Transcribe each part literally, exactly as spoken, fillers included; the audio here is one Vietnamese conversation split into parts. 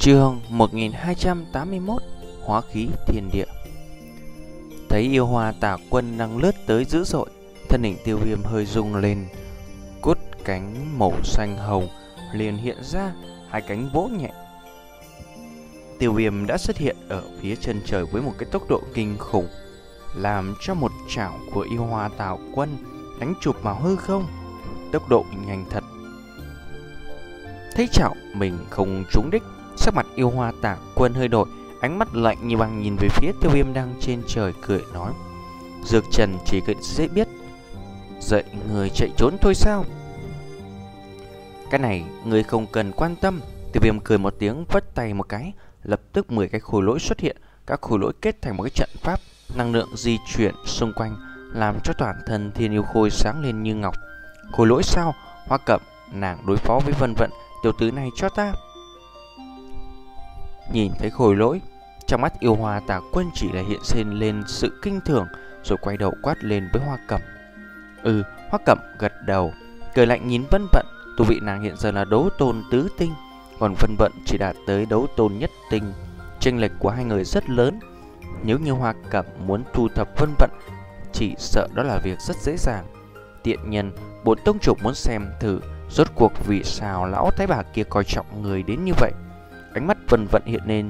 Chương một nghìn hai trăm tám mươi mốt. Hóa khí thiên địa. Thấy yêu hoa tà quân đang lướt tới dữ dội, thân hình Tiêu Viêm hơi rung lên. Cốt cánh màu xanh hồng liền hiện ra, hai cánh vỗ nhẹ. Tiêu Viêm đã xuất hiện ở phía chân trời với một cái tốc độ kinh khủng, làm cho một chảo của yêu hoa tà quân đánh chụp vào hư không. Tốc độ nhanh thật. Thấy chảo mình không trúng đích, sắc mặt yêu hoa tà quân hơi đổi, ánh mắt lạnh như băng nhìn về phía Tiêu Viêm đang trên trời, cười nói: Dược Trần chỉ cần dễ biết, dạy người chạy trốn thôi sao? Cái này người không cần quan tâm. Tiêu Viêm cười một tiếng, vất tay một cái, lập tức mười cái khối lỗi xuất hiện. Các khối lỗi kết thành một cái trận pháp, năng lượng di chuyển xung quanh, làm cho toàn thân Thiên Yêu Khôi sáng lên như ngọc. Khối lỗi sao? Hoa Cẩm, nàng đối phó với Vân Vận, tiểu tử này cho ta. Nhìn thấy khối lỗi, trong mắt yêu hoa tà quân chỉ là hiện lên lên sự kinh thường, rồi quay đầu quát lên với Hoa Cẩm. Ừ, Hoa Cẩm gật đầu, cười lạnh nhìn Vân Vận. Tu vị nàng hiện giờ là đấu tôn tứ tinh, còn Vân Vận chỉ đạt tới đấu tôn nhất tinh. Chênh lệch của hai người rất lớn. Nếu như Hoa Cẩm muốn thu thập Vân Vận, chỉ sợ đó là việc rất dễ dàng. Tiện nhân, bổn tông chủ muốn xem thử rốt cuộc vì sao lão thái bà kia coi trọng người đến như vậy. Ánh mắt Vân Vận hiện lên,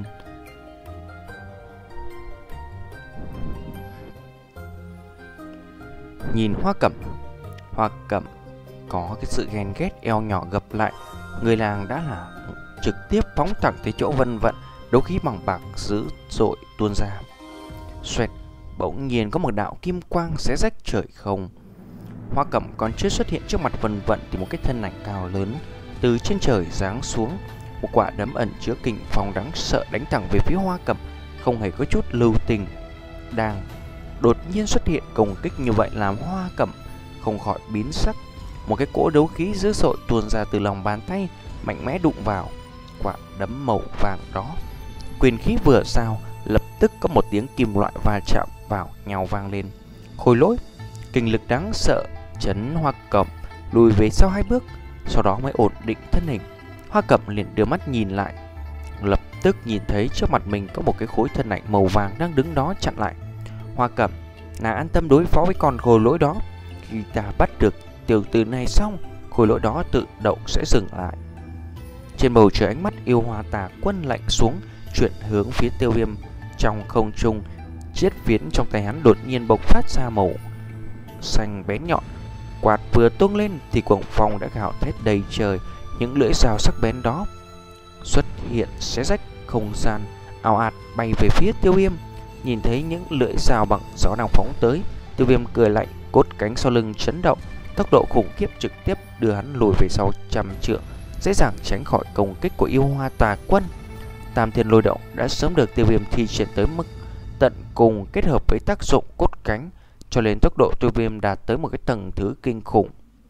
nhìn Hoa Cẩm. Hoa Cẩm có cái sự ghen ghét, eo nhỏ gập lại. Người làng đã là trực tiếp phóng thẳng tới chỗ Vân Vận, đấu khí bằng bạc dữ dội tuôn ra. Xoẹt, bỗng nhiên có một đạo kim quang xé rách trời không. Hoa Cẩm còn chưa xuất hiện trước mặt Vân Vận thì một cái thân ảnh cao lớn từ trên trời giáng xuống. Một quả đấm ẩn chứa kình phong đáng sợ đánh thẳng về phía Hoa Cẩm, không hề có chút lưu tình. Đang đột nhiên xuất hiện công kích như vậy làm Hoa Cẩm không khỏi biến sắc. Một cái cỗ đấu khí dữ dội tuôn ra từ lòng bàn tay, mạnh mẽ đụng vào quả đấm màu vàng đó. Quyền khí vừa giao, lập tức có một tiếng kim loại va chạm vào nhau vang lên. Khối lỗi, kinh lực đáng sợ chấn Hoa Cẩm lùi về sau hai bước, sau đó mới ổn định thân hình. Hoa Cẩm liền đưa mắt nhìn lại, lập tức nhìn thấy trước mặt mình có một cái khối thân ảnh màu vàng đang đứng đó chặn lại. Hoa Cẩm, nàng an tâm đối phó với con khối lỗi đó. Khi ta bắt được tiểu tử này xong, khối lỗi đó tự động sẽ dừng lại. Trên bầu trời, ánh mắt yêu hoa tà quân lạnh xuống, chuyển hướng phía Tiêu Viêm. Trong không trung, chiếc phiến trong tay hắn đột nhiên bộc phát ra màu xanh bén nhọn. Quạt vừa tung lên thì cuồng phong đã gào thét đầy trời. Những lưỡi rào sắc bén đó xuất hiện xé rách không gian, ào ạt bay về phía Tiêu Viêm. Nhìn thấy những lưỡi rào bằng gió đang phóng tới, Tiêu Viêm cười lạnh, cốt cánh sau lưng chấn động, tốc độ khủng khiếp trực tiếp đưa hắn lùi về sau trăm trượng, dễ dàng tránh khỏi công kích của yêu hoa tà quân. Tam thiên lôi động đã sớm được Tiêu Viêm thi triển tới mức tận cùng, kết hợp với tác dụng cốt cánh, cho nên tốc độ Tiêu Viêm đạt tới một cái tầng thứ kinh khủng.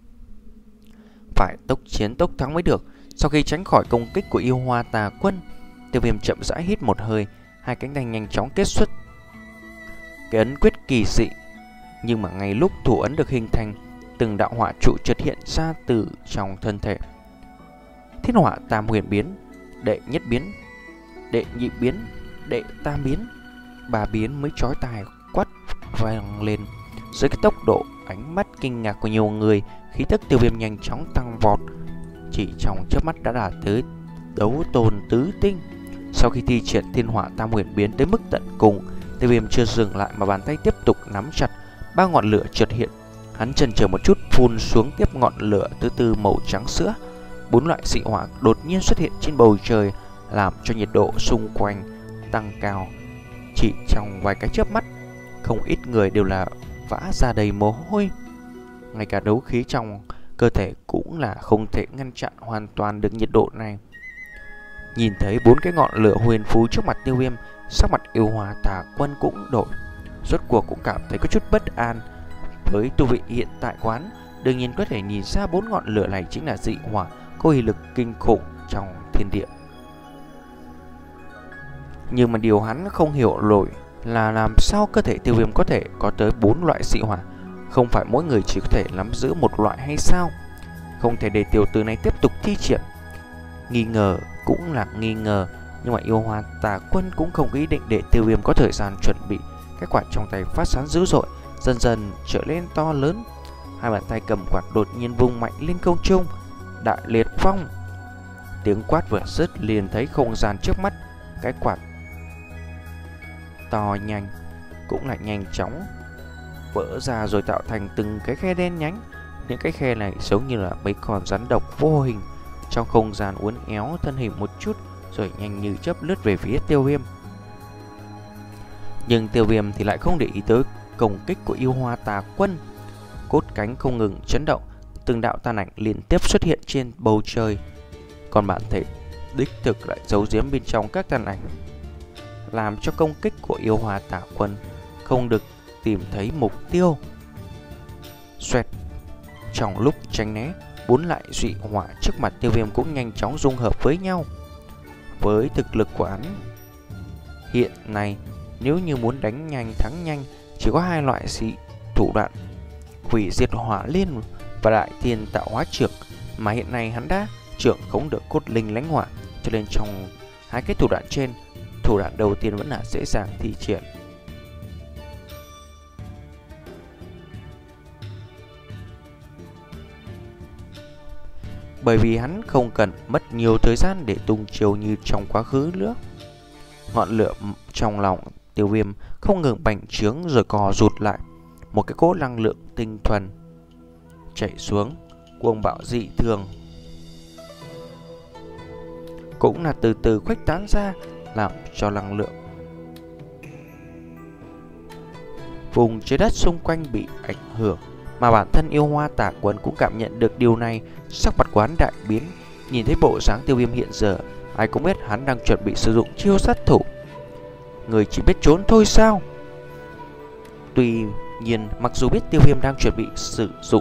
Phải tốc chiến tốc thắng mới được. Sau khi tránh khỏi công kích của yêu hoa tà quân, Tiêu Viêm chậm rãi hít một hơi, hai cánh tay nhanh chóng kết xuất cái ấn quyết kỳ dị. Nhưng mà ngay lúc thủ ấn được hình thành, từng đạo hỏa trụ chợt hiện ra từ trong thân thể. Thiên hỏa tam huyền biến, đệ nhất biến, đệ nhị biến, đệ tam biến, ba biến mới chói tai quát vang lên. Dưới cái tốc độ ánh mắt kinh ngạc của nhiều người, khí tức Tiêu Viêm nhanh chóng tăng vọt, chỉ trong chớp mắt đã đạt tới đấu tôn tứ tinh. Sau khi thi triển thiên hỏa tam huyền biến tới mức tận cùng, Tiêu Viêm chưa dừng lại mà bàn tay tiếp tục nắm chặt. Ba ngọn lửa chợt hiện, hắn chần chờ một chút phun xuống tiếp ngọn lửa thứ tư màu trắng sữa. Bốn loại dị hỏa đột nhiên xuất hiện trên bầu trời, làm cho nhiệt độ xung quanh tăng cao. Chỉ trong vài cái chớp mắt, không ít người đều là vã ra đầy mồ hôi. Ngay cả đấu khí trong cơ thể cũng là không thể ngăn chặn hoàn toàn được nhiệt độ này. Nhìn thấy bốn cái ngọn lửa huyền phú trước mặt Tiêu Viêm, sắc mặt yêu hoa tà quân cũng đổi. Rốt cuộc cũng cảm thấy có chút bất an. Với tu vị hiện tại quán, đương nhiên có thể nhìn ra bốn ngọn lửa này chính là dị hỏa có uy lực kinh khủng trong thiên địa. Nhưng mà điều hắn không hiểu nổi là làm sao cơ thể Tiêu Viêm có thể có tới bốn loại dị hỏa. Không phải mỗi người chỉ có thể nắm giữ một loại hay sao? Không thể để tiểu tử này tiếp tục thi triển. Nghi ngờ cũng là nghi ngờ, Nhưng mà yêu hoa tà quân cũng không có ý định để Tiêu Viêm có thời gian chuẩn bị. Cái quạt trong tay phát sáng dữ dội, dần dần trở lên to lớn. Hai bàn tay cầm quạt đột nhiên vung mạnh lên không trung. Đại liệt phong. Tiếng quát vừa dứt liền thấy không gian trước mắt. Cái quạt to nhanh cũng lại nhanh chóng vỡ ra rồi tạo thành từng cái khe đen nhánh. Những cái khe này giống như là mấy con rắn độc vô hình trong không gian uốn éo thân hình một chút rồi nhanh như chớp lướt về phía Tiêu Viêm. Nhưng Tiêu Viêm thì lại không để ý tới công kích của yêu hoa tà quân. Cốt cánh không ngừng chấn động, từng đạo tàn ảnh liên tiếp xuất hiện trên bầu trời. Còn bản thể đích thực lại giấu giếm bên trong các tàn ảnh, làm cho công kích của yêu hoa tà quân không được tìm thấy mục tiêu. Xoẹt. Trong lúc tránh né, bốn lại dị hỏa trước mặt Tiêu Viêm cũng nhanh chóng dung hợp với nhau. Với thực lực của hắn hiện nay, nếu như muốn đánh nhanh thắng nhanh, chỉ có hai loại dị thủ đoạn: hủy diệt hỏa liên và đại thiên tạo hóa trưởng. Mà hiện nay hắn đã trưởng khống được cốt linh lãnh hỏa, cho nên trong hai cái thủ đoạn trên, thủ đoạn đầu tiên vẫn là dễ dàng thi triển. Bởi vì hắn không cần mất nhiều thời gian để tung chiêu như trong quá khứ nữa. Ngọn lửa trong lòng Tiêu Viêm không ngừng bành trướng rồi cò rụt lại. Một cái cỗ năng lượng tinh thuần chảy xuống, cuồng bạo dị thường cũng là từ từ khuếch tán ra, làm cho năng lượng vùng trái đất xung quanh bị ảnh hưởng. Mà bản thân yêu hoa tà quân cũng cảm nhận được điều này, sắc mặt của hắn đại biến. Nhìn thấy bộ dáng Tiêu Viêm hiện giờ, ai cũng biết hắn đang chuẩn bị sử dụng chiêu sát thủ. Người chỉ biết trốn thôi sao? Tuy nhiên, mặc dù biết Tiêu Viêm đang chuẩn bị sử dụng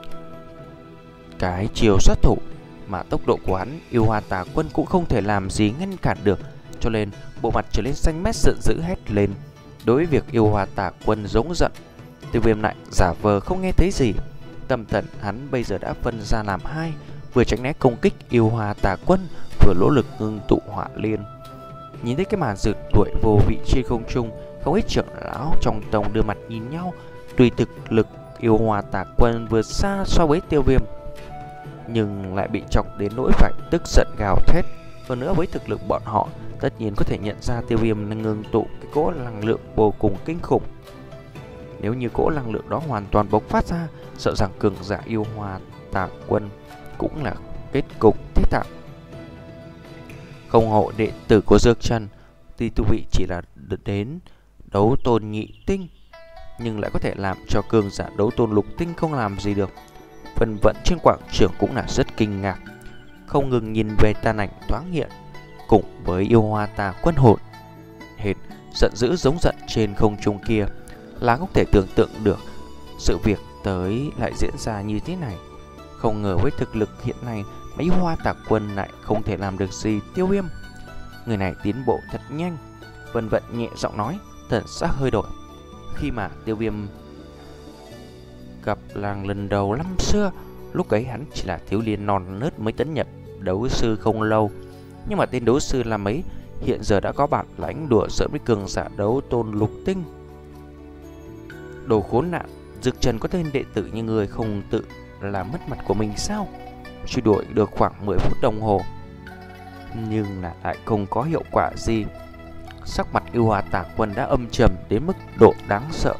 cái chiêu sát thủ, mà tốc độ của hắn, yêu hoa tà quân cũng không thể làm gì ngăn cản được. Cho nên bộ mặt trở lên xanh mét giận dữ hét lên. Đối với việc yêu hoa tà quân giống giận, Tiêu Viêm lại giả vờ không nghe thấy gì. Tâm thần hắn bây giờ đã phân ra làm hai, vừa tránh né công kích yêu hoa tà quân, vừa nỗ lực ngưng tụ hỏa liên. Nhìn thấy cái màn rượt đuổi vô vị trên không trung, không ít trưởng lão trong tông đưa mặt nhìn nhau. Tuy thực lực yêu hoa tà quân vượt xa so với Tiêu Viêm, nhưng lại bị chọc đến nỗi phải tức giận gào thét. Hơn nữa với thực lực bọn họ, tất nhiên có thể nhận ra Tiêu Viêm đang ngưng tụ cái cỗ năng lượng vô cùng kinh khủng. Nếu như cỗ năng lượng đó hoàn toàn bộc phát ra, sợ rằng cường giả yêu hoa tà quân cũng là kết cục thế thảm. Không hộ đệ tử của Dược Trần, tuy tu vị chỉ là đến đấu tôn nhị tinh, nhưng lại có thể làm cho cường giả đấu tôn lục tinh không làm gì được. Phần vận trên quảng trường cũng là rất kinh ngạc, không ngừng nhìn về tàn ảnh thoáng hiện, cùng với yêu hoa tà quân hồn hệt giận dữ giống giận trên không trung kia, là không thể tưởng tượng được sự việc tới lại diễn ra như thế này. Không ngờ với thực lực hiện nay, mấy hoa tà quân lại không thể làm được gì Tiêu Viêm. Người này tiến bộ thật nhanh. Vân Vận nhẹ giọng nói, thần sắc hơi đổi. Khi mà Tiêu Viêm gặp làng lần đầu năm xưa, lúc ấy hắn chỉ là thiếu niên non nớt mới tấn nhập đấu sư không lâu. Nhưng mà tên đấu sư là mấy hiện giờ đã có bản lãnh đùa giỡn với cường giả đấu tôn lục tinh. Đồ khốn nạn, Dược Trần có tên đệ tử như người không tự làm mất mặt của mình sao? Truy đuổi được khoảng mười phút đồng hồ, nhưng là lại không có hiệu quả gì. Sắc mặt yêu hoa tà quân đã âm trầm đến mức độ đáng sợ.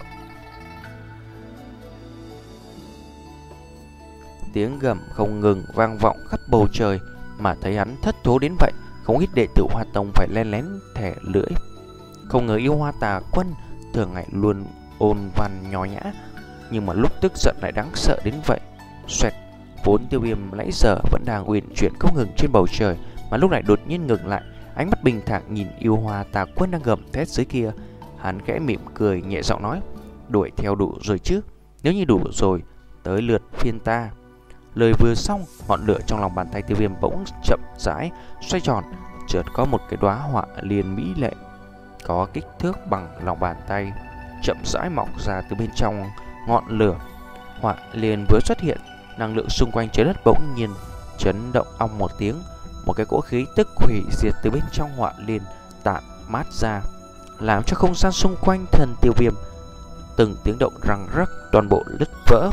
Tiếng gầm không ngừng vang vọng khắp bầu trời, mà thấy hắn thất thố đến vậy, không ít đệ tử Hoa Tông phải len lén thẻ lưỡi. Không ngờ yêu hoa tà quân thường ngày luôn ôn văn nho nhã, nhưng mà lúc tức giận lại đáng sợ đến vậy. Xoẹt. Vốn Tiêu Viêm nãy giờ vẫn đang uyển chuyển không ngừng trên bầu trời, mà lúc này đột nhiên ngừng lại, ánh mắt bình thản nhìn yêu hoa tà quân đang gầm thét dưới kia. Hắn khẽ mỉm cười nhẹ giọng nói, đuổi theo đủ rồi chứ? Nếu như đủ rồi, tới lượt phiên ta. Lời vừa xong, ngọn lửa trong lòng bàn tay Tiêu Viêm bỗng chậm rãi xoay tròn, chợt có một cái đóa họa liên mỹ lệ có kích thước bằng lòng bàn tay chậm rãi mọc ra từ bên trong ngọn lửa. Họa liên vừa xuất hiện, năng lượng xung quanh trái đất bỗng nhiên chấn động ong một tiếng, một cái cỗ khí tức hủy diệt từ bên trong họa liên tản mát ra, làm cho không gian xung quanh thân Tiêu Viêm từng tiếng động răng rắc, toàn bộ đứt vỡ.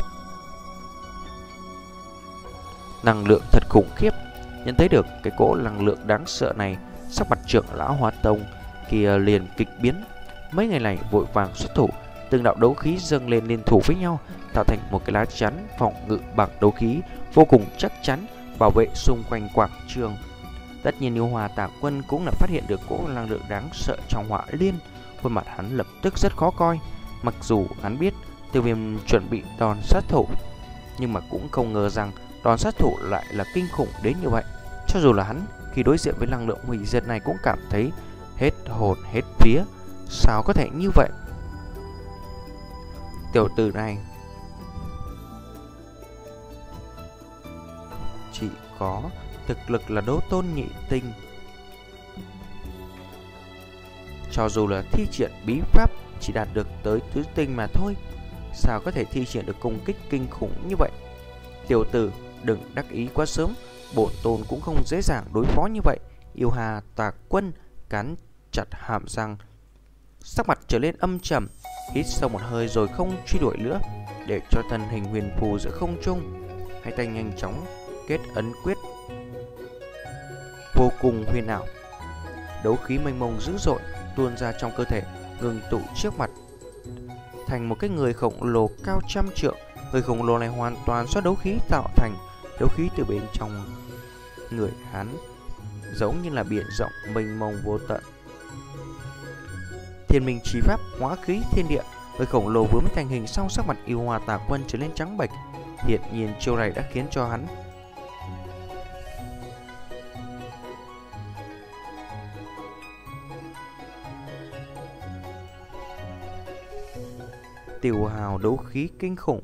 Năng lượng thật khủng khiếp. Nhận thấy được cái cỗ năng lượng đáng sợ này, sắc mặt trưởng lão Hoa Tông kia liền kịch biến. Mấy ngày này vội vàng xuất thủ, từng đạo đấu khí dâng lên liên thủ với nhau, tạo thành một cái lá chắn phòng ngự bằng đấu khí vô cùng chắc chắn, bảo vệ xung quanh quảng trường. Tất nhiên Yêu Hoa Tà Quân cũng là phát hiện được cỗ năng lượng đáng sợ trong họa liên, khuôn mặt hắn lập tức rất khó coi. Mặc dù hắn biết Tiêu Viêm chuẩn bị đòn sát thủ, nhưng mà cũng không ngờ rằng đòn sát thủ lại là kinh khủng đến như vậy. Cho dù là hắn khi đối diện với năng lượng hủy diệt này cũng cảm thấy hết hồn hết vía. Sao có thể như vậy? Tiểu tử này chỉ có thực lực là đấu tôn nhị tinh, cho dù là thi triển bí pháp chỉ đạt được tới tứ tinh mà thôi, sao có thể thi triển được công kích kinh khủng như vậy? Tiểu tử đừng đắc ý quá sớm, bổn tôn cũng không dễ dàng đối phó như vậy. Yêu Hà Tà Quân cắn chặt hàm răng, sắc mặt trở lên âm trầm, hít sâu một hơi rồi không truy đuổi nữa, để cho thân hình huyền phù giữa không trung. Hai tay nhanh chóng kết ấn quyết vô cùng huyền ảo, đấu khí mênh mông dữ dội tuôn ra trong cơ thể, ngừng tụ trước mặt thành một cái người khổng lồ cao trăm trượng. Người khổng lồ này hoàn toàn do đấu khí tạo thành, đấu khí từ bên trong người hắn giống như là biển rộng mênh mông vô tận. Thiên Minh Chí Pháp hóa khí thiên địa. Người khổng lồ vừa mới thành hình sau, sắc mặt Yêu Hoa Tà Quân trở lên trắng bệch. Hiển nhiên chiêu này đã khiến cho hắn tiêu hào đấu khí kinh khủng.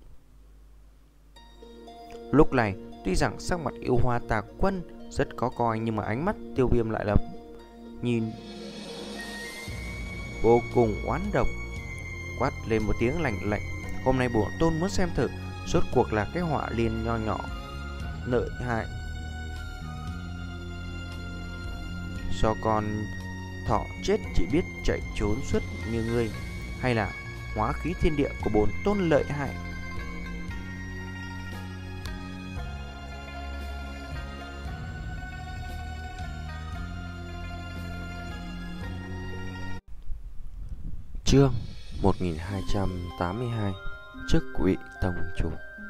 Lúc này tuy rằng sắc mặt Yêu Hoa Tà Quân rất khó coi, nhưng mà ánh mắt Tiêu Viêm lại là nhìn vô cùng oán độc, quát lên một tiếng lạnh lạnh. Hôm nay bổn tôn muốn xem thử rốt cuộc là cái họa liên nho nhỏ lợi hại do con thỏ chết chỉ biết chạy trốn suốt như ngươi, hay là hóa khí thiên địa của bổn tôn lợi hại. Chương một nghìn hai trăm tám mươi hai, chức vị tông chủ.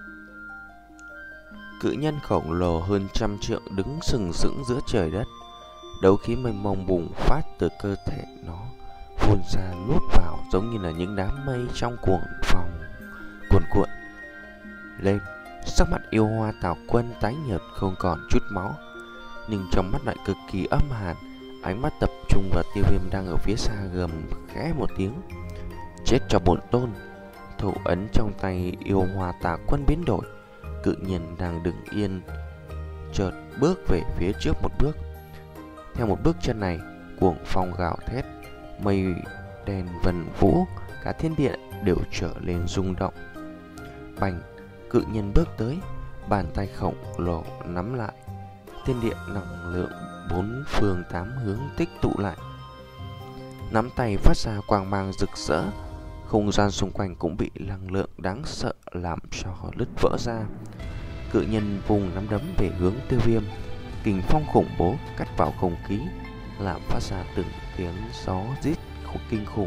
Cự nhân khổng lồ hơn trăm trượng đứng sừng sững giữa trời đất, đấu khí mênh mông bùng phát từ cơ thể nó, phun ra nuốt vào giống như là những đám mây trong cuồng phong cuồn cuộn lên. Sắc mặt Yêu Hoa Tà Quân tái nhợt không còn chút máu, nhưng trong mắt lại cực kỳ âm hàn. Ánh mắt tập trung vào Tiêu Viêm đang ở phía xa, gầm khẽ một tiếng: chết cho bổn tôn. Thủ ấn trong tay Yêu Hoa Tà Quân biến đổi, cự nhân đang đứng yên chợt bước về phía trước một bước. Theo một bước chân này, cuồng phong gào thét, mây đen vần vũ, cả thiên địa đều trở lên rung động. Bành, cự nhân bước tới, bàn tay khổng lồ nắm lại, thiên địa năng lượng bốn phương tám hướng tích tụ lại. Nắm tay phát ra quang mang rực rỡ, không gian xung quanh cũng bị năng lượng đáng sợ làm cho nứt vỡ ra. Cự nhân vùng nắm đấm về hướng Tiêu Viêm, kình phong khủng bố cắt vào không khí, làm phát ra từng tiếng gió rít kinh khủng.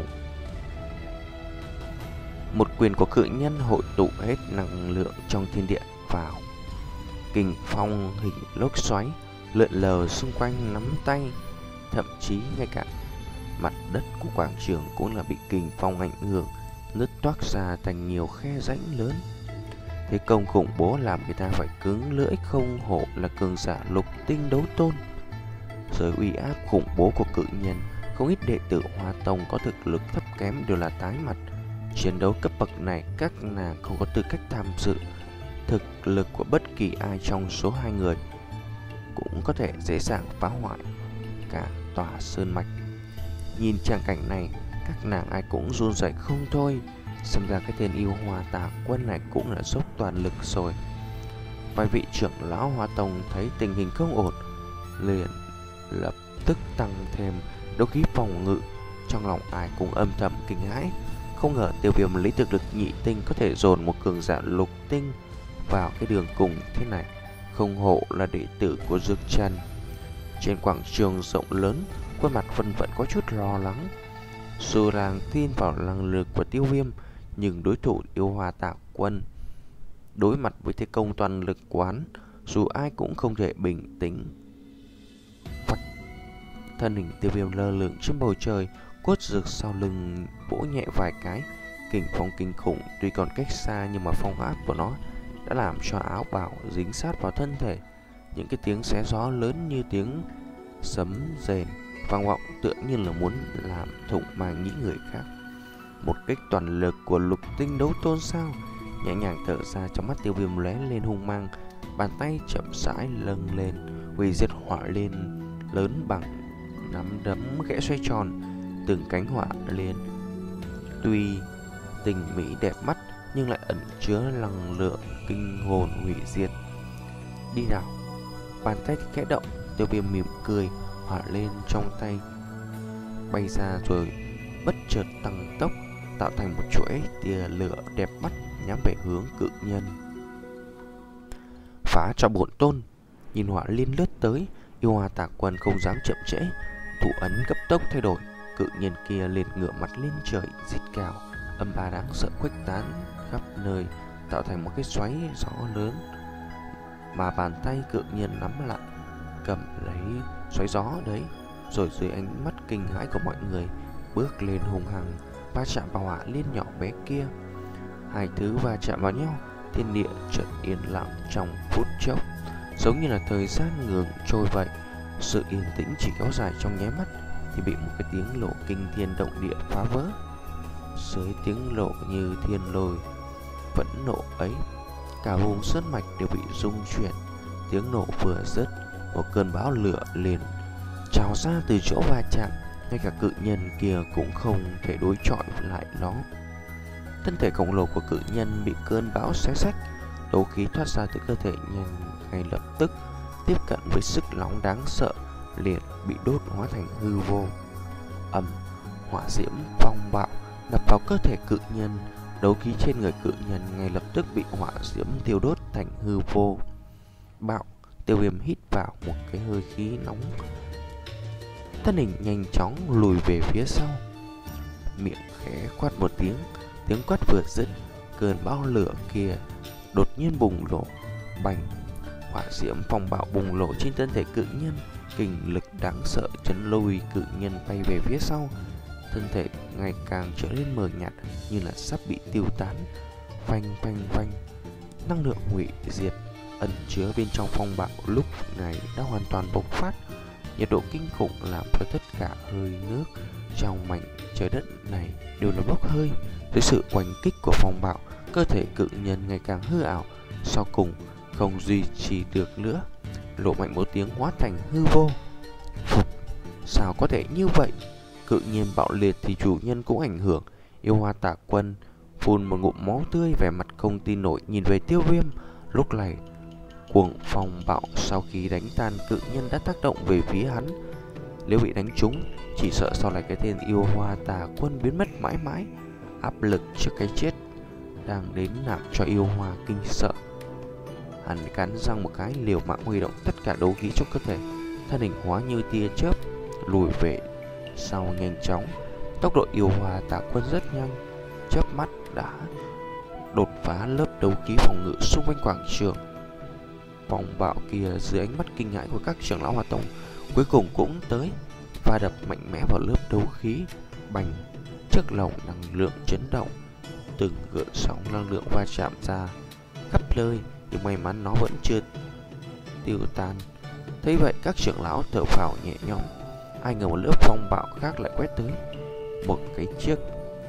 Một quyền của cự nhân hội tụ hết năng lượng trong thiên địa vào, kình phong hình lốc xoáy lượn lờ xung quanh nắm tay, thậm chí ngay cả mặt đất của quảng trường cũng là bị kình phong ảnh hưởng, nứt toác ra thành nhiều khe rãnh lớn. Thế công khủng bố làm người ta phải cứng lưỡi, không hổ là cường giả lục tinh đấu tôn. Dưới uy áp khủng bố của cự nhân, không ít đệ tử Hoa Tông có thực lực thấp kém đều là tái mặt. Chiến đấu cấp bậc này các nàng không có tư cách tham dự. Thực lực của bất kỳ ai trong số hai người cũng có thể dễ dàng phá hoại cả tòa sơn mạch. Nhìn trang cảnh này, các nàng ai cũng run rẩy không thôi. Xem ra cái tên Yêu Hoa Tà Quân này cũng là dốc toàn lực rồi. Vài vị trưởng lão Hoa Tông thấy tình hình không ổn, liền lập tức tăng thêm đấu khí phòng ngự. Trong lòng ai cũng âm thầm kinh hãi, không ngờ Tiêu Viêm lấy thực lực nhị tinh có thể dồn một cường giả lục tinh vào cái đường cùng thế này, không hổ là đệ tử của Dương Trần. Trên quảng trường rộng lớn, khuôn mặt Vân Vận có chút lo lắng. Dù rằng tin vào năng lực của Tiêu Viêm, nhưng đối thủ Yêu Hoa Tạ Quân đối mặt với thế công toàn lực quán, dù ai cũng không thể bình tĩnh. Phạch, thân hình Tiêu Viêm lơ lửng trên bầu trời, cốt dược sau lưng vỗ nhẹ vài cái, kình phong kinh khủng tuy còn cách xa nhưng mà phong áp của nó đã làm cho áo bào dính sát vào thân thể. Những cái tiếng xé gió lớn như tiếng sấm rền vang vọng, tựa như là muốn làm thủng màng nhĩ người khác. Một kích toàn lực của lục tinh đấu tôn sao? Nhẹ nhàng thở ra, trong mắt Tiêu Viêm lóe lên hung mang, bàn tay chậm rãi lâng lên, hủy diệt hỏa lên lớn bằng nắm đấm khẽ xoay tròn, từng cánh hỏa lên tuy tình mỹ đẹp mắt nhưng lại ẩn chứa năng lượng kinh hồn hủy diệt. Đi nào! Bàn tay khẽ động, Tiêu Viêm mỉm cười, hỏa lên trong tay bay ra rồi bất chợt tăng tốc, tạo thành một chuỗi tia lửa đẹp mắt nhắm về hướng cự nhân. Phá cho bổn tôn! Nhìn hỏa liên lướt tới, Yêu Hoa Tạ Quân không dám chậm trễ, thủ ấn cấp tốc thay đổi. Cự nhân kia liền ngửa mặt lên trời rít gào, âm ba đáng sợ khuếch tán khắp nơi, tạo thành một cái xoáy gió lớn. Mà bàn tay cự nhân nắm lại cầm lấy xoáy gió đấy, rồi dưới ánh mắt kinh hãi của mọi người bước lên hùng hăng, va chạm vào hỏa liên nhỏ bé kia. Hai thứ va chạm vào nhau, thiên địa chợt yên lặng trong phút chốc, giống như là thời gian ngừng trôi vậy. Sự yên tĩnh chỉ kéo dài trong nháy mắt thì bị một cái tiếng nổ kinh thiên động địa phá vỡ. Dưới tiếng nổ như thiên lôi vẫn nộ ấy, cả vùng sơn mạch đều bị rung chuyển. Tiếng nổ vừa dứt, một cơn bão lửa liền trào ra từ chỗ va chạm, ngay cả cự nhân kia cũng không thể đối chọi lại nó. Thân thể khổng lồ của cự nhân bị cơn bão xé rách, đấu khí thoát ra từ cơ thể nhanh ngay lập tức tiếp cận với sức nóng đáng sợ, liền bị đốt hóa thành hư vô. Ầm, hỏa diễm phong bạo đập vào cơ thể cự nhân, đấu khí trên người cự nhân ngay lập tức bị hỏa diễm tiêu đốt thành hư vô. Bạo, Tiêu Viêm hít vào một cái hơi khí nóng, thân hình nhanh chóng lùi về phía sau, miệng khẽ quát một tiếng. Tiếng quát vừa dứt, cơn bão lửa kia đột nhiên bùng nổ, bành, hỏa diễm phong bạo bùng nổ trên thân thể cự nhân, kình lực đáng sợ chấn lùi cự nhân bay về phía sau. Thân thể ngày càng trở nên mờ nhạt, như là sắp bị tiêu tán. Phanh phanh phanh, năng lượng hủy diệt ẩn chứa bên trong phong bạo lúc này đã hoàn toàn bộc phát. Nhiệt độ kinh khủng làm cho tất cả hơi nước trong mảnh trái đất này đều là bốc hơi. Dưới sự oanh kích của phong bạo, cơ thể cự nhân ngày càng hư ảo, sau cùng không duy trì được nữa, lộ mạnh một tiếng hóa thành hư vô. Phục, sao có thể như vậy? Cự nhiên bạo liệt thì chủ nhân cũng ảnh hưởng. Yêu Hoa Tạ Quân phun một ngụm máu tươi, vẻ mặt không tin nổi nhìn về Tiêu Viêm. Lúc này cuồng phong bạo sau khi đánh tan cự nhân đã tác động về phía hắn. Nếu bị đánh trúng, chỉ sợ sau này cái tên Yêu Hoa Tạ Quân biến mất mãi mãi. Áp lực trước cái chết đang đến làm cho Yêu Hoa kinh sợ. Hắn cắn răng một cái, liều mạng huy động tất cả đấu khí trong cơ thể, thân hình hóa như tia chớp lùi về sau nhanh chóng. Tốc độ Yêu Hoa Tạ Quân rất nhanh, chớp mắt đã đột phá lớp đấu khí phòng ngự xung quanh quảng trường. Phong bạo kia dưới ánh mắt kinh hãi của các trưởng lão Hỏa Tông cuối cùng cũng tới, và đập mạnh mẽ vào lớp đấu khí. Bành, chiếc lồng năng lượng chấn động, từng gợn sóng năng lượng va chạm ra khắp nơi, nhưng may mắn nó vẫn chưa tiêu tan. Thấy vậy, các trưởng lão thở phào nhẹ nhõm. Ai ngờ một lớp phong bạo khác lại quét tới, một cái chiếc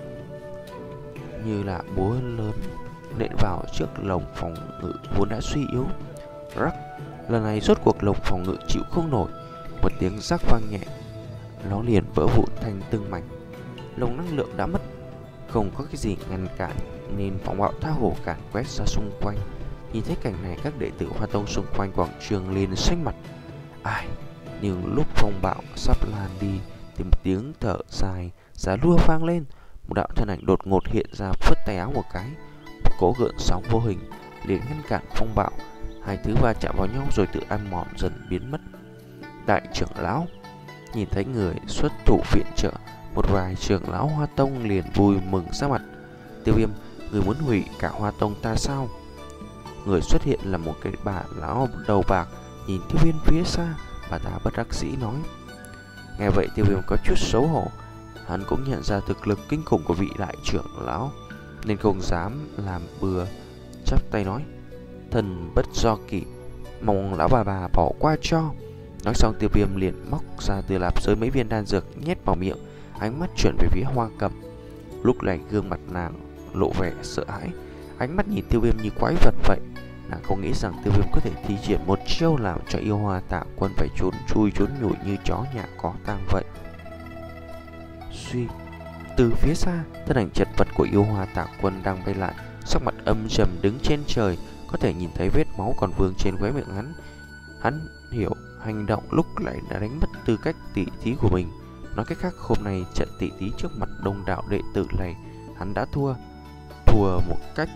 như là búa lớn nện vào chiếc lồng phòng ngự vốn đã suy yếu. Rắc, lần này rốt cuộc lồng phòng ngự chịu không nổi, một tiếng rắc vang nhẹ, nó liền vỡ vụn thành từng mảnh. Lồng năng lượng đã mất, không có cái gì ngăn cản, nên phong bạo tha hồ càn quét ra xung quanh. Nhìn thấy cảnh này, các đệ tử Hoa Tông xung quanh quảng trường liền xanh mặt. Ai, Nhưng lúc phong bạo sắp lan đi thì một tiếng thở dài giá lua vang lên. Một đạo thân ảnh đột ngột hiện ra, phất tay áo một cái, một cỗ gợn sóng vô hình liền ngăn cản phong bạo. Hai thứ va chạm vào nhau rồi tự ăn mòn dần biến mất. Đại trưởng lão nhìn thấy người xuất thủ viện trợ, một vài trưởng lão Hoa Tông liền vui mừng ra mặt. Tiêu Viêm, người muốn hủy cả Hoa Tông ta sao? Người xuất hiện là một cái bà lão đầu bạc, nhìn Tiêu Viêm phía xa, bà ta bất đắc dĩ nói. Nghe vậy Tiêu Viêm có chút xấu hổ. Hắn cũng nhận ra thực lực kinh khủng của vị đại trưởng lão, nên không dám làm bừa, chắp tay nói: thần bất do kỷ, mong lão bà bà bỏ qua cho. Nói xong Tiêu Viêm liền móc ra từ lạp giới mấy viên đan dược nhét vào miệng, ánh mắt chuyển về phía Hoa Cẩm. Lúc này gương mặt nàng lộ vẻ sợ hãi, ánh mắt nhìn Tiêu Viêm như quái vật vậy. Nàng không nghĩ rằng Tiêu Viêm có thể thi triển một chiêu làm cho yêu Hoa Tạ Quân phải trốn chui trốn nhủi như chó nhà có tang vậy. Suy, từ phía xa, thân ảnh chật vật của yêu Hoa Tạ Quân đang bay lại, sắc mặt âm trầm đứng trên trời, có thể nhìn thấy vết máu còn vương trên khóe miệng hắn. Hắn hiểu hành động lúc nãy đã đánh mất tư cách tỷ thí của mình. Nói cách khác, hôm nay trận tỷ thí trước mặt đông đảo đệ tử này, hắn đã thua, thua một cách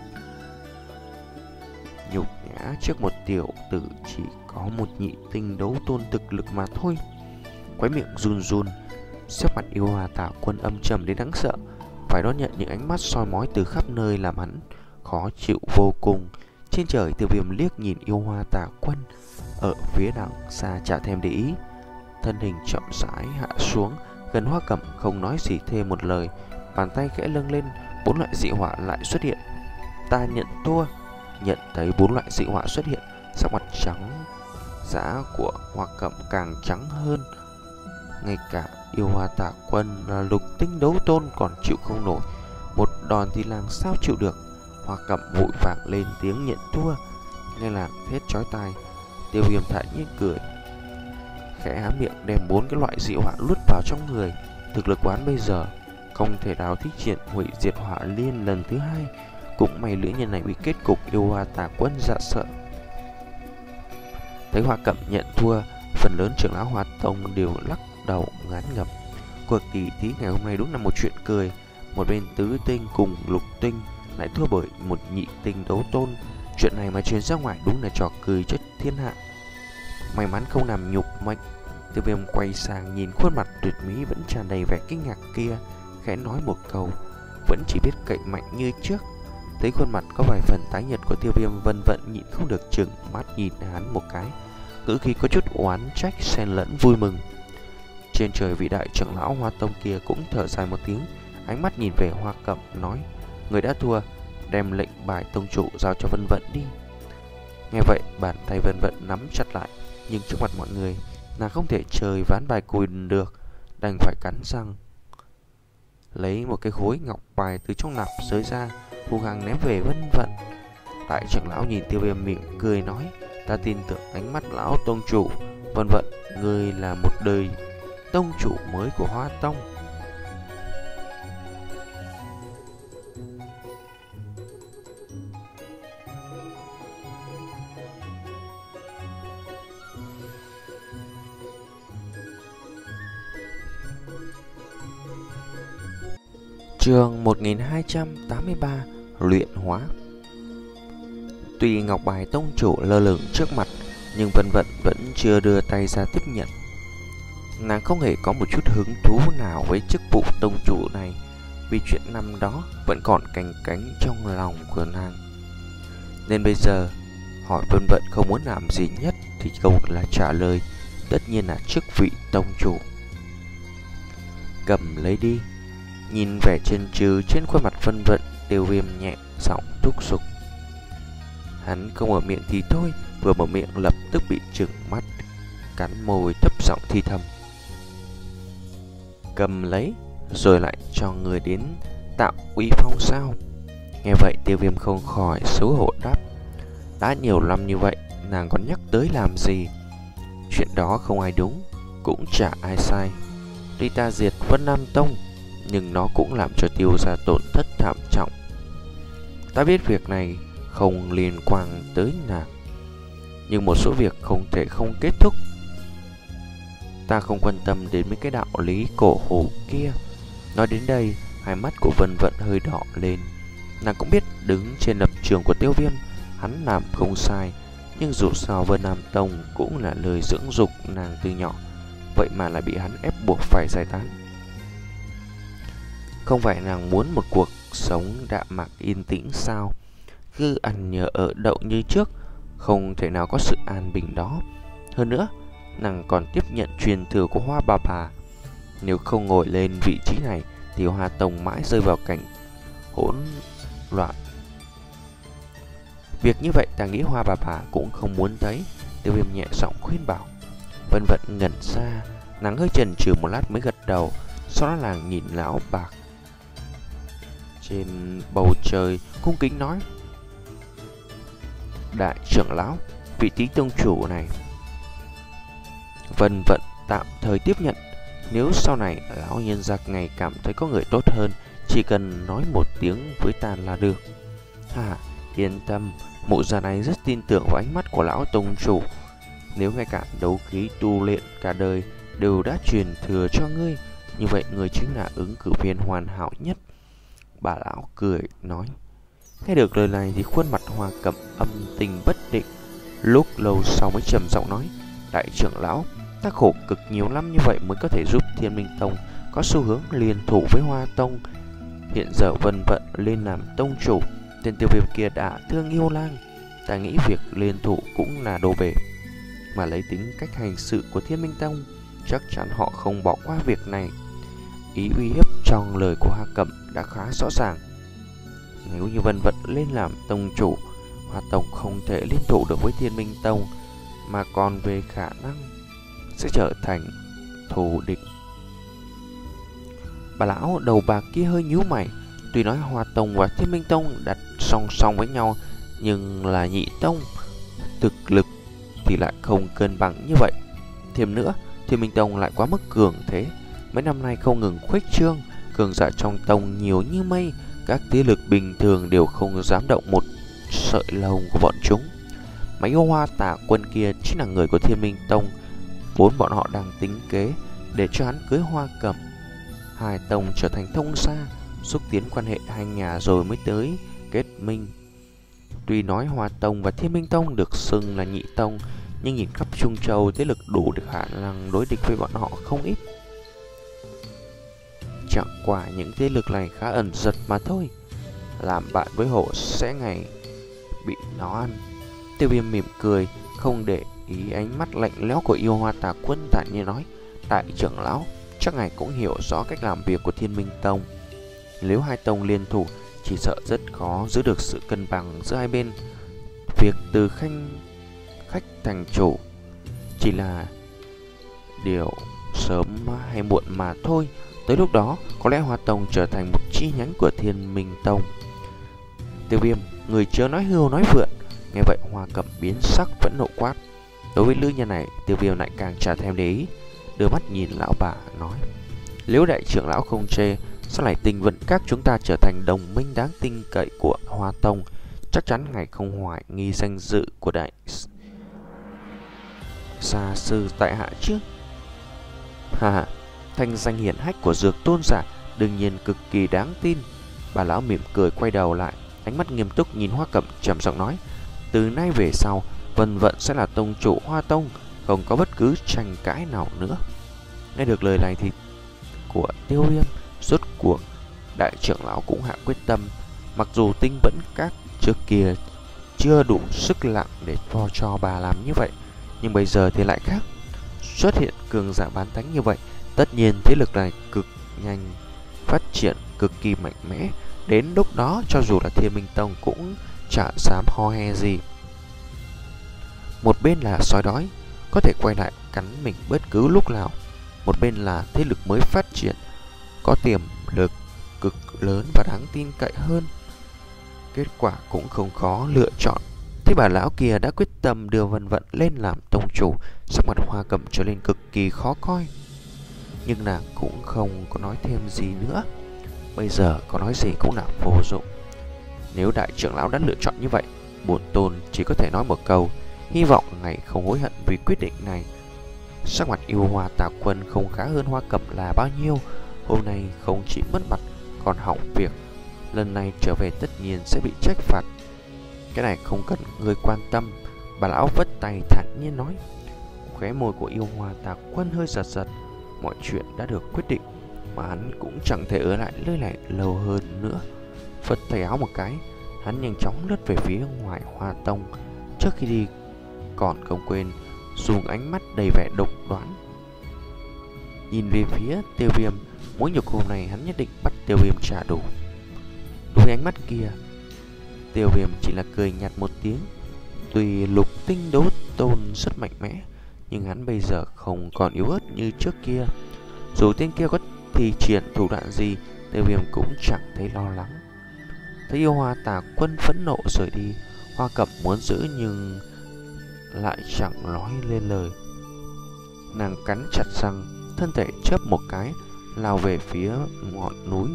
nhục nhã trước một tiểu tử chỉ có một nhị tinh đấu tôn thực lực mà thôi. Khóe miệng run run, sắc mặt yêu Hoa Tạ Quân âm trầm đến đáng sợ, phải đón nhận những ánh mắt soi mói từ khắp nơi làm hắn khó chịu vô cùng. Trên trời, Tiêu Viêm liếc nhìn yêu Hoa Tạ Quân ở phía đằng xa chả thèm để ý, thân hình chậm rãi hạ xuống gần Hoa Cẩm, không nói gì thêm một lời, bàn tay khẽ lâng lên, bốn loại dị hỏa lại xuất hiện. Ta nhận thua. Nhận thấy bốn loại dị hỏa xuất hiện, sắc mặt trắng dã của Hoa Cẩm càng trắng hơn. Ngay cả yêu Hoa Tạ Quân là lục tinh đấu tôn còn chịu không nổi, một đòn thì làm sao chịu được. Hoa Cẩm vội vàng lên tiếng nhận thua. Nghe là thét chói tai, Tiêu Viêm thản nhiên cười, khẽ há miệng đem bốn cái loại dị hỏa luốt vào trong người. Thực lực quán bây giờ không thể nào thi triển hủy diệt hỏa liên lần thứ hai. Cũng may lữ nhân này bị kết cục yêu Hoa Tạ Quân dạ sợ. Thấy Hoa Cẩm nhận thua, phần lớn trưởng lão Hoa Tông đều lắc đầu ngán ngẩm. Cuộc tỷ thí ngày hôm nay đúng là một chuyện cười. Một bên tứ tinh cùng lục tinh lại thua bởi một nhị tinh đấu tôn. Chuyện này mà truyền ra ngoài đúng là trò cười cho thiên hạ. May mắn không làm nhục mệnh. Tiêu Viêm quay sang nhìn khuôn mặt tuyệt mỹ vẫn tràn đầy vẻ kinh ngạc kia, khẽ nói một câu, vẫn chỉ biết cậy mạnh như trước. Thấy khuôn mặt có vài phần tái nhợt của Tiêu Viêm, vân vận nhịn không được chừng mắt nhìn hắn một cái, ngữ khí có chút oán trách xen lẫn vui mừng. Trên trời, vị đại trưởng lão Hoa Tông kia cũng thở dài một tiếng, ánh mắt nhìn về Hoa Cẩm nói: người đã thua, đem lệnh bài tông chủ giao cho Vân Vận đi. Nghe vậy, bàn tay Vân Vận nắm chặt lại, nhưng trước mặt mọi người, nàng không thể chơi ván bài cùn được, đành phải cắn răng lấy một cái khối ngọc bài từ trong nạp giới ra, hung hăng ném về Vân Vận. Đại trưởng lão nhìn Tiêu Viêm mỉm cười nói: ta tin tưởng ánh mắt lão tông chủ. Vân Vận, ngươi là một đời tông chủ mới của Hoa Tông. Chương một nghìn hai trăm tám mươi ba, luyện hóa. Tuy ngọc bài tông chủ lơ lửng trước mặt, nhưng Vân Vận vẫn chưa đưa tay ra tiếp nhận. Nàng không hề có một chút hứng thú nào với chức vụ tông chủ này, vì chuyện năm đó vẫn còn canh cánh trong lòng của nàng. Nên bây giờ hỏi Vân Vận không muốn làm gì nhất thì câu là trả lời tất nhiên là chức vị tông chủ. Cầm lấy đi. Nhìn vẻ chần chừ trên khuôn mặt Vân Vận, Tiêu Viêm nhẹ giọng thúc giục. Hắn không mở miệng thì thôi, vừa mở miệng lập tức bị trừng mắt, cắn môi thấp giọng thi thầm: cầm lấy rồi lại cho người đến tạo uy phong sao? Nghe vậy Tiêu Viêm không khỏi xấu hổ đáp: đã nhiều năm như vậy, nàng còn nhắc tới làm gì? Chuyện đó không ai đúng, cũng chả ai sai. Tuy ta diệt Vân Nam Tông, nhưng nó cũng làm cho Tiêu gia tổn thất thảm trọng. Ta biết việc này không liên quan tới nàng, nhưng một số việc không thể không kết thúc. Ta không quan tâm đến mấy cái đạo lý cổ hủ kia. Nói đến đây, hai mắt của Vân Vận hơi đỏ lên. Nàng cũng biết đứng trên lập trường của Tiêu Viêm, hắn làm không sai, nhưng dù sao Vân Nam Tông cũng là lời dưỡng dục nàng từ nhỏ, vậy mà lại bị hắn ép buộc phải giải tán. Không phải nàng muốn một cuộc sống đạm mạc yên tĩnh sao? Cứ ăn nhờ ở đậu như trước, không thể nào có sự an bình đó. Hơn nữa, nàng còn tiếp nhận truyền thừa của Hoa Bà Bà. Nếu không ngồi lên vị trí này thì Hoa Tông mãi rơi vào cảnh hỗn loạn. Việc như vậy ta nghĩ Hoa Bà Bà cũng không muốn thấy. Tiêu Viêm nhẹ giọng khuyên bảo. Vân Vận ngẩn ra, nàng hơi chần chừ một lát mới gật đầu. Sau đó nàng nhìn lão bạc trên bầu trời, cung kính nói: Đại trưởng lão, vị Tí tông chủ này Vân Vận tạm thời tiếp nhận. Nếu sau này lão nhân gia ngày cảm thấy có người tốt hơn, chỉ cần nói một tiếng với ta là được. Hà, yên tâm, mụ già này rất tin tưởng vào ánh mắt của lão tông chủ. Nếu ngay cả đấu khí tu luyện cả đời đều đã truyền thừa cho ngươi, như vậy ngươi chính là ứng cử viên hoàn hảo nhất. Bà lão cười nói. Nghe được lời này thì khuôn mặt Hoa Cẩm âm tình bất định, lúc lâu sau mới trầm giọng nói: Đại trưởng lão, ta khổ cực nhiều năm như vậy mới có thể giúp Thiên Minh Tông có xu hướng liên thủ với Hoa Tông. Hiện giờ Vân Vận lên làm tông chủ, tên Tiêu Viêm kia đã thương yêu lang, ta nghĩ việc liên thủ cũng là đồ bể. Mà lấy tính cách hành sự của Thiên Minh Tông, chắc chắn họ không bỏ qua việc này. Ý uy hiếp trong lời của Hoa Cẩm đã khá rõ ràng. Nếu như Vân Vận lên làm tông chủ, Hoa Tông không thể liên thủ được với Thiên Minh Tông, mà còn về khả năng sẽ trở thành thù địch. Bà lão đầu bạc kia hơi nhíu mày. Tuy nói Hoa Tông và Thiên Minh Tông đặt song song với nhau, nhưng là nhị tông, thực lực thì lại không cân bằng như vậy. Thêm nữa, Thiên Minh Tông lại quá mức cường thế, mấy năm nay không ngừng khuếch trương, cường giả trong tông nhiều như mây, các thế lực bình thường đều không dám động một sợi lông của bọn chúng. Mấy yêu Hoa Tà Quân kia chính là người của Thiên Minh Tông, vốn bọn họ đang tính kế để cho hắn cưới Hoa Cẩm. Hai tông trở thành thông xa, xúc tiến quan hệ hai nhà rồi mới tới kết minh. Tuy nói Hoa Tông và Thiên Minh Tông được xưng là nhị tông, nhưng nhìn khắp Trung Châu, thế lực đủ được khả năng đối địch với bọn họ không ít. Chẳng qua những thế lực này khá ẩn giật mà thôi. Làm bạn với hổ sẽ ngày bị nó ăn. Tiêu Viêm mỉm cười, không để ý ánh mắt lạnh lẽo của yêu Hoa Tà Quân, thản nhiên nói: Đại trưởng lão, chắc ngài cũng hiểu rõ cách làm việc của Thiên Minh Tông. Nếu hai tông liên thủ, chỉ sợ rất khó giữ được sự cân bằng giữa hai bên. Việc từ khanh khách thành chủ chỉ là điều sớm hay muộn mà thôi. Tới lúc đó, có lẽ Hoa Tông trở thành một chi nhánh của Thiên Minh Tông. Tiêu Viêm, người chớ nói hưu nói vượn. Nghe vậy Hoa Cẩm biến sắc vẫn nộ quát. Đối với lữ nhân này, Tiêu Viêm lại càng chả thèm để ý, đưa mắt nhìn lão bà nói: Nếu đại trưởng lão không chê, sau này tình vận các chúng ta trở thành đồng minh đáng tin cậy của Hoa Tông, chắc chắn ngài không hoài nghi danh dự của đại gia sư tại hạ chứ. Hà hà, thanh danh hiển hách của Dược Tôn giả đương nhiên cực kỳ đáng tin. Bà lão mỉm cười quay đầu lại, ánh mắt nghiêm túc nhìn Hoa Cẩm, trầm giọng nói: Từ nay về sau, Vân Vận sẽ là tông chủ Hoa Tông, không có bất cứ tranh cãi nào nữa. Nghe được lời này thì của Tiêu Viêm, rốt cuộc đại trưởng lão cũng hạ quyết tâm. Mặc dù tinh vẫn các trước kia chưa đủ sức lặng để cho, cho bà làm như vậy, nhưng bây giờ thì lại khác. Xuất hiện cường giả bán thánh như vậy, tất nhiên thế lực này cực nhanh phát triển, cực kỳ mạnh mẽ. Đến lúc đó cho dù là Thiên Minh Tông cũng chả dám ho he gì. Một bên là sói đói, có thể quay lại cắn mình bất cứ lúc nào. Một bên là thế lực mới phát triển, có tiềm lực cực lớn và đáng tin cậy hơn. Kết quả cũng không khó lựa chọn. Thế bà lão kia đã quyết tâm đưa Vân Vận lên làm tông chủ, sắc mặt Hoa Cẩm trở lên cực kỳ khó coi. Nhưng nàng cũng không có nói thêm gì nữa. Bây giờ có nói gì cũng là vô dụng. Nếu đại trưởng lão đã lựa chọn như vậy, bổn tôn chỉ có thể nói một câu: hy vọng ngài không hối hận vì quyết định này. Sắc mặt yêu hoa tà quân không khá hơn Hoa Cẩm là bao nhiêu. Hôm nay không chỉ mất mặt còn hỏng việc. Lần này trở về tất nhiên sẽ bị trách phạt. Cái này không cần người quan tâm. Bà lão vất tay thản nhiên nói. Khóe môi của yêu hoa tà quân hơi giật giật. Mọi chuyện đã được quyết định, mà hắn cũng chẳng thể ở lại nơi này lâu hơn nữa. Phất tay áo một cái, hắn nhanh chóng lướt về phía ngoài Hoa Tông. Trước khi đi còn không quên dùng ánh mắt đầy vẻ độc đoán nhìn về phía Tiêu Viêm. Mối nhục hôm nay hắn nhất định bắt Tiêu Viêm trả đủ. Đối với ánh mắt kia, Tiêu Viêm chỉ là cười nhạt một tiếng. Tuy lục tinh đấu tôn rất mạnh mẽ, nhưng hắn bây giờ không còn yếu ớt như trước kia. Dù tên kia có thi triển thủ đoạn gì, Tiêu Viêm cũng chẳng thấy lo lắng. Thấy yêu hoa tà quân phẫn nộ rời đi, Hoa Cẩm muốn giữ nhưng lại chẳng nói lên lời. Nàng cắn chặt răng, thân thể chớp một cái lao về phía ngọn núi.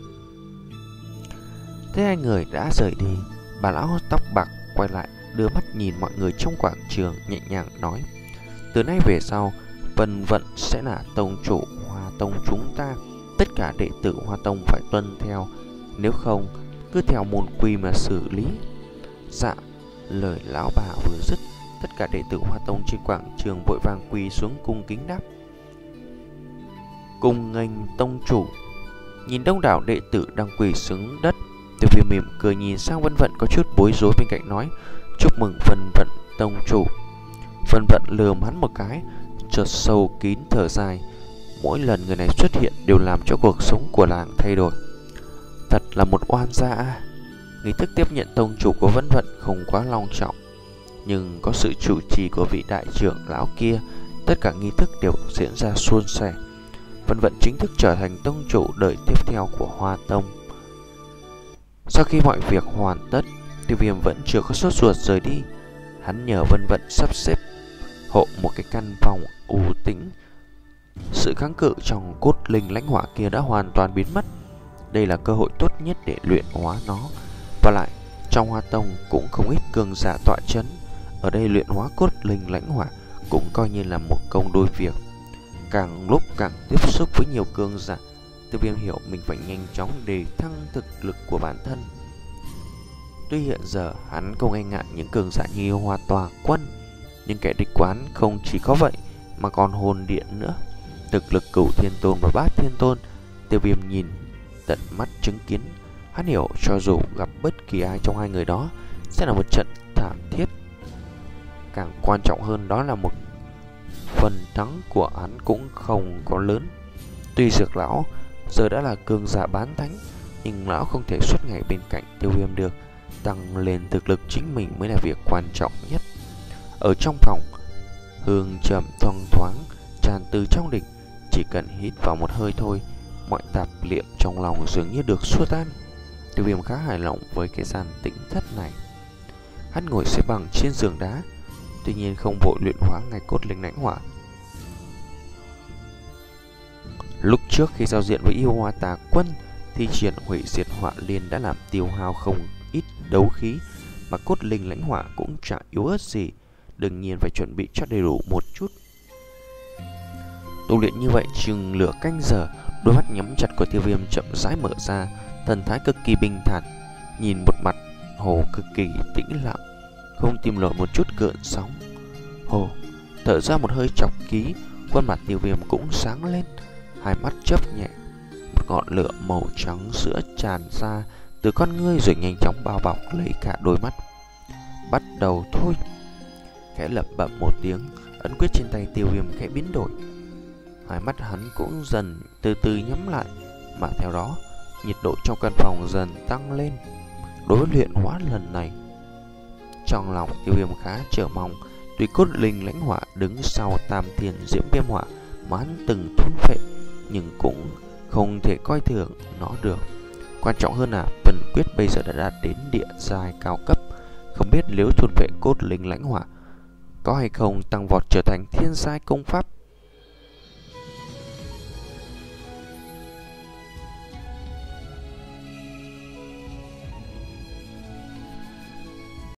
Thế hai người đã rời đi, bà lão tóc bạc quay lại đưa mắt nhìn mọi người trong quảng trường, nhẹ nhàng nói: từ nay về sau, Vân Vận sẽ là tông chủ Hoa Tông chúng ta. Tất cả đệ tử Hoa Tông phải tuân theo, nếu không cứ theo môn quy mà xử lý. Dạ. Lời lão bà vừa dứt, tất cả đệ tử Hoa Tông trên quảng trường vội vàng quỳ xuống cung kính đáp: cung nghênh tông chủ. Nhìn đông đảo đệ tử đang quỳ xuống đất, Tiêu Viêm mỉm cười nhìn sang Vân Vận có chút bối rối bên cạnh nói: chúc mừng Vân Vận tông chủ. Vân Vận lườm hắn một cái, chợt sâu kín thở dài. Mỗi lần người này xuất hiện đều làm cho cuộc sống của làng thay đổi. Thật là một oan gia. Nghi thức tiếp nhận tông chủ của Vân Vận không quá long trọng, nhưng có sự chủ trì của vị đại trưởng lão kia, tất cả nghi thức đều diễn ra suôn sẻ. Vân Vận chính thức trở thành tông chủ đời tiếp theo của Hoa Tông. Sau khi mọi việc hoàn tất, Tiêu Viêm vẫn chưa có sốt ruột rời đi. Hắn nhờ Vân Vận sắp xếp hộ một cái căn phòng u tĩnh. Sự kháng cự trong cốt linh lãnh hỏa kia đã hoàn toàn biến mất. Đây là cơ hội tốt nhất để luyện hóa nó. Và lại, trong Hoa Tông cũng không ít cường giả tọa chấn. Ở đây luyện hóa cốt linh lãnh hỏa cũng coi như là một công đôi việc. Càng lúc càng tiếp xúc với nhiều cường giả, Tiêu Viêm hiểu mình phải nhanh chóng đề thăng thực lực của bản thân. Tuy hiện giờ hắn không e ngại những cường giả như Hoa Tòa Quân, nhưng kẻ địch quán không chỉ có vậy mà còn hồn điện nữa. Thực lực Cửu Thiên Tôn và Bát Thiên Tôn, Tiêu Viêm nhìn tận mắt chứng kiến. Hắn hiểu cho dù gặp bất kỳ ai trong hai người đó sẽ là một trận thảm thiết. Càng quan trọng hơn đó là một phần thắng của hắn cũng không có lớn. Tuy Dược lão giờ đã là cường giả bán thánh, nhưng lão không thể suốt ngày bên cạnh Tiêu Viêm được. Tăng lên thực lực chính mình mới là việc quan trọng nhất. Ở trong phòng, hương trầm thoang thoáng tràn từ trong đỉnh. Chỉ cần hít vào một hơi thôi, mọi tạp niệm trong lòng dường như được xua tan. Tiêu Viêm khá hài lòng với cái gian tĩnh thất này. Hắn ngồi xếp bằng trên giường đá, tuy nhiên không vội luyện hóa ngày cốt linh lãnh hỏa. Lúc trước khi giao diện với yêu hoa tà quân, thi triển hủy diệt hỏa liên đã làm tiêu hao không ít đấu khí, mà cốt linh lãnh hỏa cũng chẳng yếu ớt gì. Đương nhiên phải chuẩn bị cho đầy đủ một chút. Tu luyện như vậy chừng nửa canh giờ, đôi mắt nhắm chặt của Tiêu Viêm chậm rãi mở ra, thần thái cực kỳ bình thản, nhìn một mặt hồ cực kỳ tĩnh lặng, không tìm nổi một chút gợn sóng. Hồ thở ra một hơi chọc khí, khuôn mặt Tiêu Viêm cũng sáng lên, hai mắt chớp nhẹ, một ngọn lửa màu trắng sữa tràn ra từ con ngươi rồi nhanh chóng bao bọc lấy cả đôi mắt. Bắt đầu thôi. Khẽ lẩm bẩm một tiếng, ấn quyết trên tay Tiêu Viêm khẽ biến đổi. Hai mắt hắn cũng dần từ từ nhắm lại, mà theo đó nhiệt độ trong căn phòng dần tăng lên. Đối với luyện hóa lần này, trong lòng Tiêu Viêm khá chờ mong. Tuy cốt linh lãnh hỏa đứng sau tam thiên diễm viêm hỏa mà hắn từng thôn phệ, nhưng cũng không thể coi thường nó được. Quan trọng hơn là phần quyết bây giờ đã đạt đến địa giai cao cấp. Không biết nếu thôn phệ cốt linh lãnh hỏa có hay không tăng vọt trở thành thiên giai công pháp.